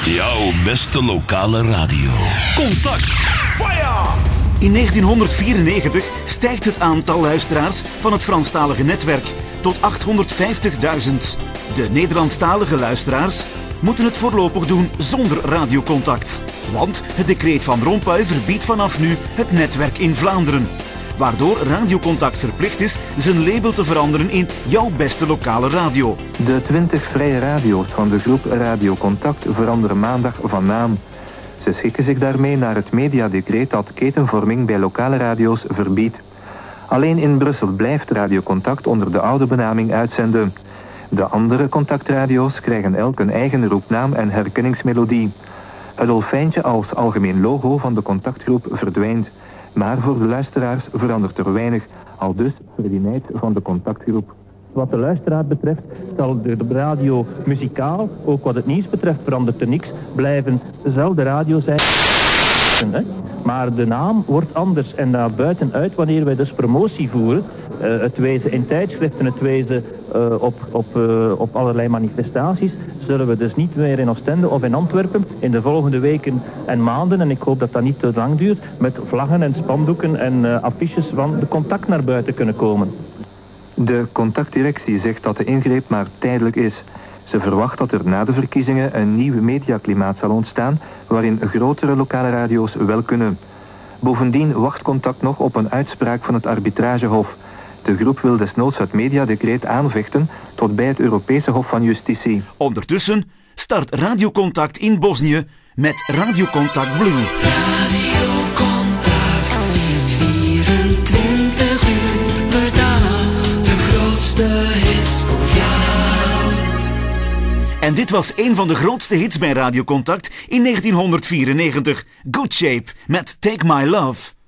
Jouw beste lokale radio. Contact. Fire! In 1994 stijgt het aantal luisteraars van het Franstalige netwerk tot 850.000. De Nederlandstalige luisteraars moeten het voorlopig doen zonder radiocontact. Want het decreet van Rompuy verbiedt vanaf nu het netwerk in Vlaanderen. Waardoor Radiocontact verplicht is zijn label te veranderen in Jouw beste lokale radio. De 20 vrije radio's van de groep Radiocontact veranderen maandag van naam. Ze schikken zich daarmee naar het mediadecreet dat ketenvorming bij lokale radio's verbiedt. Alleen in Brussel blijft Radiocontact onder de oude benaming uitzenden. De andere contactradio's krijgen elk een eigen roepnaam en herkenningsmelodie. Het dolfijntje als algemeen logo van de contactgroep verdwijnt. Maar voor de luisteraars verandert er weinig, aldus Freddy Nijt van de contactgroep. Wat de luisteraar betreft zal de radio muzikaal, ook wat het nieuws betreft, verandert er niks, blijven dezelfde radio zijn. Maar de naam wordt anders en naar buitenuit, wanneer wij dus promotie voeren, het wezen in tijdschriften, het wezen op allerlei manifestaties, zullen we dus niet meer in Oostende of in Antwerpen in de volgende weken en maanden, en ik hoop dat dat niet te lang duurt, met vlaggen en spandoeken en affiches van de contact naar buiten kunnen komen. De contactdirectie zegt dat de ingreep maar tijdelijk is. Ze verwacht dat er na de verkiezingen een nieuw mediaklimaat zal ontstaan, waarin grotere lokale radio's wel kunnen. Bovendien wacht Contact nog op een uitspraak van het arbitragehof. De groep wil desnoods het mediadecreet aanvechten tot bij het Europese Hof van Justitie. Ondertussen start Radiocontact in Bosnië met Radiocontact Blue. Radiocontact, 24 uur per dag, de grootste hits voor jou. En dit was een van de grootste hits bij Radiocontact in 1994. Good Shape met Take My Love.